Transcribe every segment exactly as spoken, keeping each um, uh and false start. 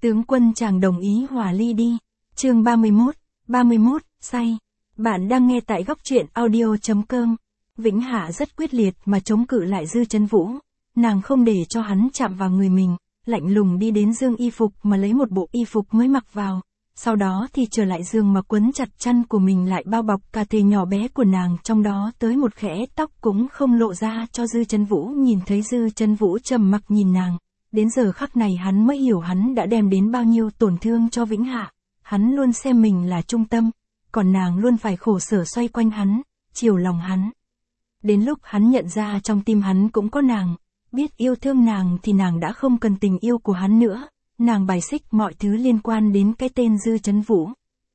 Tướng quân chàng đồng ý hòa ly đi. Chương ba mươi mốt, ba mươi mốt, say. Bạn đang nghe tại góc truyện audio chấm com. Vĩnh Hạ rất quyết liệt mà chống cự lại Dư Chấn Vũ. Nàng không để cho hắn chạm vào người mình, lạnh lùng đi đến giường y phục mà lấy một bộ y phục mới mặc vào. Sau đó thì trở lại giường mà quấn chặt chăn của mình lại bao bọc cả thể nhỏ bé của nàng, trong đó tới một khẽ tóc cũng không lộ ra cho Dư Chấn Vũ nhìn thấy. Dư Chấn Vũ trầm mặc nhìn nàng. Đến giờ khắc này hắn mới hiểu hắn đã đem đến bao nhiêu tổn thương cho Vĩnh Hạ. Hắn luôn xem mình là trung tâm, còn nàng luôn phải khổ sở xoay quanh hắn, chiều lòng hắn. Đến lúc hắn nhận ra trong tim hắn cũng có nàng, biết yêu thương nàng thì nàng đã không cần tình yêu của hắn nữa. Nàng bài xích mọi thứ liên quan đến cái tên Dư Chấn Vũ.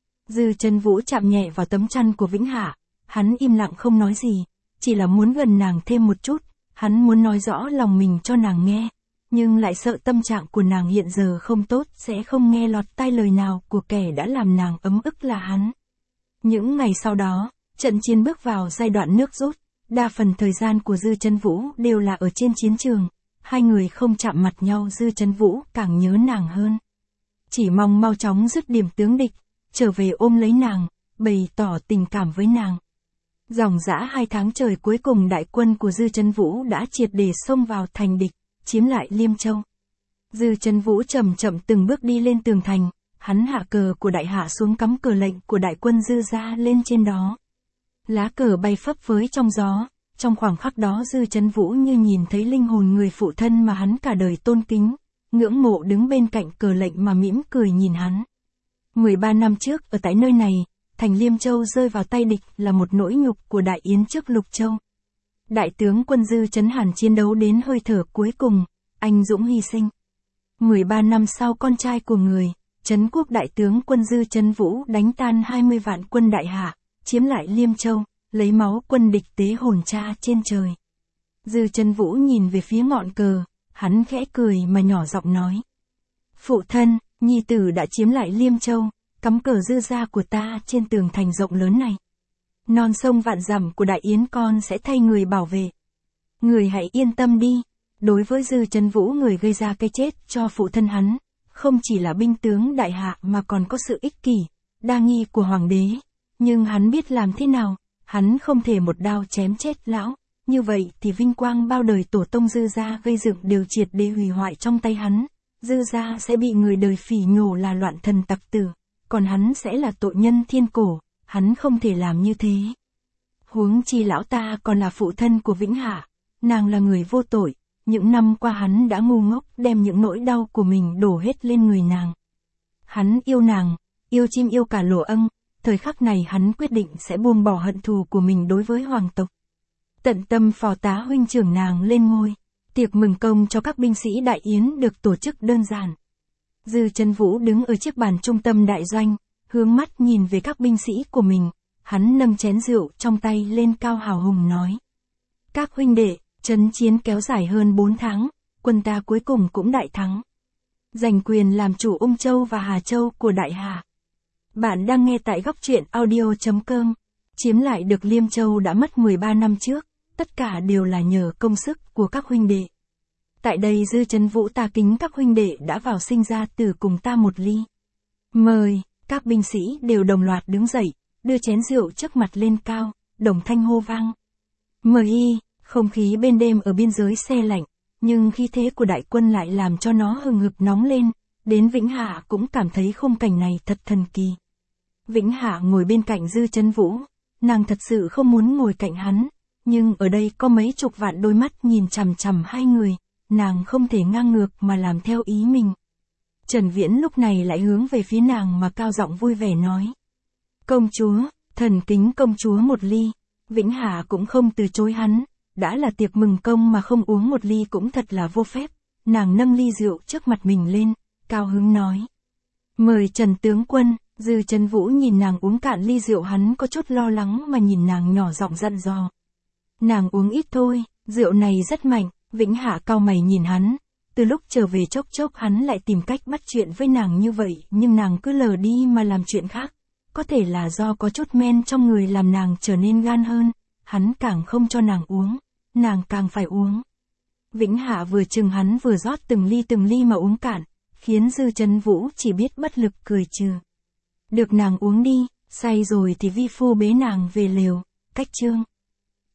Dư Chấn Vũ chạm nhẹ vào tấm chăn của Vĩnh Hạ, hắn im lặng không nói gì, chỉ là muốn gần nàng thêm một chút, hắn muốn nói rõ lòng mình cho nàng nghe, nhưng lại sợ tâm trạng của nàng hiện giờ không tốt sẽ không nghe lọt tai lời nào của kẻ đã làm nàng ấm ức là hắn. Những ngày sau đó, trận chiến bước vào giai đoạn nước rút, đa phần thời gian của Dư Chấn Vũ đều là ở trên chiến trường. Hai người không chạm mặt nhau, Dư Chấn Vũ càng nhớ nàng hơn. Chỉ mong mau chóng dứt điểm tướng địch, trở về ôm lấy nàng, bày tỏ tình cảm với nàng. Dòng dã hai tháng trời cuối cùng đại quân của Dư Chấn Vũ đã triệt để xông vào thành địch, chiếm lại Liêm Châu. Dư Chấn Vũ chậm chậm từng bước đi lên tường thành, hắn hạ cờ của đại hạ xuống cắm cờ lệnh của đại quân Dư gia lên trên đó. Lá cờ bay phấp phới trong gió. Trong khoảng khắc đó Dư Chấn Vũ như nhìn thấy linh hồn người phụ thân mà hắn cả đời tôn kính, ngưỡng mộ đứng bên cạnh cờ lệnh mà mỉm cười nhìn hắn. mười ba năm trước ở tại nơi này, thành Liêm Châu rơi vào tay địch là một nỗi nhục của Đại Yến trước Lục Châu. Đại tướng quân Dư Chấn Hàn chiến đấu đến hơi thở cuối cùng, anh dũng hy sinh. mười ba năm sau con trai của người, Trấn Quốc đại tướng quân Dư Chấn Vũ đánh tan hai mươi vạn quân đại hạ, chiếm lại Liêm Châu. Lấy máu quân địch tế hồn cha trên trời. Dư Chấn Vũ nhìn về phía ngọn cờ, hắn khẽ cười mà nhỏ giọng nói. Phụ thân, nhi tử đã chiếm lại Liêm Châu, cắm cờ Dư gia của ta trên tường thành rộng lớn này. Non sông vạn dặm của Đại Yến con sẽ thay người bảo vệ. Người hãy yên tâm đi, đối với Dư Chấn Vũ người gây ra cái chết cho phụ thân hắn, không chỉ là binh tướng đại hạ mà còn có sự ích kỷ, đa nghi của hoàng đế, nhưng hắn biết làm thế nào. Hắn không thể một đao chém chết lão, như vậy thì vinh quang bao đời tổ tông Dư gia gây dựng đều triệt để hủy hoại trong tay hắn. Dư gia sẽ bị người đời phỉ nhổ là loạn thần tặc tử, còn hắn sẽ là tội nhân thiên cổ, hắn không thể làm như thế. Huống chi lão ta còn là phụ thân của Vĩnh Hạ, nàng là người vô tội, những năm qua hắn đã ngu ngốc đem những nỗi đau của mình đổ hết lên người nàng. Hắn yêu nàng, yêu chim yêu cả lỗ ân. Thời khắc này hắn quyết định sẽ buông bỏ hận thù của mình đối với hoàng tộc. Tận tâm phò tá huynh trưởng nàng lên ngôi. Tiệc mừng công cho các binh sĩ Đại Yến được tổ chức đơn giản. Dư Chấn Vũ đứng ở chiếc bàn trung tâm đại doanh, hướng mắt nhìn về các binh sĩ của mình. Hắn nâng chén rượu trong tay lên cao hào hùng nói. Các huynh đệ, trận chiến kéo dài hơn bốn tháng, quân ta cuối cùng cũng đại thắng. Giành quyền làm chủ Ung Châu và Hà Châu của Đại Hà. Bạn đang nghe tại góc truyện audio chấm com. Chiếm lại được Liêm Châu đã mất mười ba năm trước, tất cả đều là nhờ công sức của các huynh đệ. Tại đây Dư Chấn Vũ ta kính các huynh đệ đã vào sinh ra tử cùng ta một ly. Mời, các binh sĩ đều đồng loạt đứng dậy, đưa chén rượu trước mặt lên cao, đồng thanh hô vang. Mời y, không khí bên đêm ở biên giới se lạnh, nhưng khí thế của đại quân lại làm cho nó hừng hực nóng lên, đến Vĩnh Hạ cũng cảm thấy khung cảnh này thật thần kỳ. Vĩnh Hạ ngồi bên cạnh Dư Chấn Vũ, nàng thật sự không muốn ngồi cạnh hắn, nhưng ở đây có mấy chục vạn đôi mắt nhìn chằm chằm hai người, nàng không thể ngang ngược mà làm theo ý mình. Trần Viễn lúc này lại hướng về phía nàng mà cao giọng vui vẻ nói. Công chúa, thần kính công chúa một ly. Vĩnh Hạ cũng không từ chối hắn, đã là tiệc mừng công mà không uống một ly cũng thật là vô phép, nàng nâng ly rượu trước mặt mình lên, cao hứng nói. Mời Trần tướng quân. Dư Chấn Vũ nhìn nàng uống cạn ly rượu, hắn có chút lo lắng mà nhìn nàng nhỏ giọng dặn dò. Nàng uống ít thôi, rượu này rất mạnh. Vĩnh Hạ cau mày nhìn hắn, từ lúc trở về chốc chốc hắn lại tìm cách bắt chuyện với nàng như vậy, nhưng nàng cứ lờ đi mà làm chuyện khác. Có thể là do có chút men trong người làm nàng trở nên gan hơn, hắn càng không cho nàng uống, nàng càng phải uống. Vĩnh Hạ vừa chừng hắn vừa rót từng ly từng ly mà uống cạn, khiến Dư Trấn Vũ chỉ biết bất lực cười trừ. Được nàng uống đi, say rồi thì vi phu bế nàng về lều, cách trương.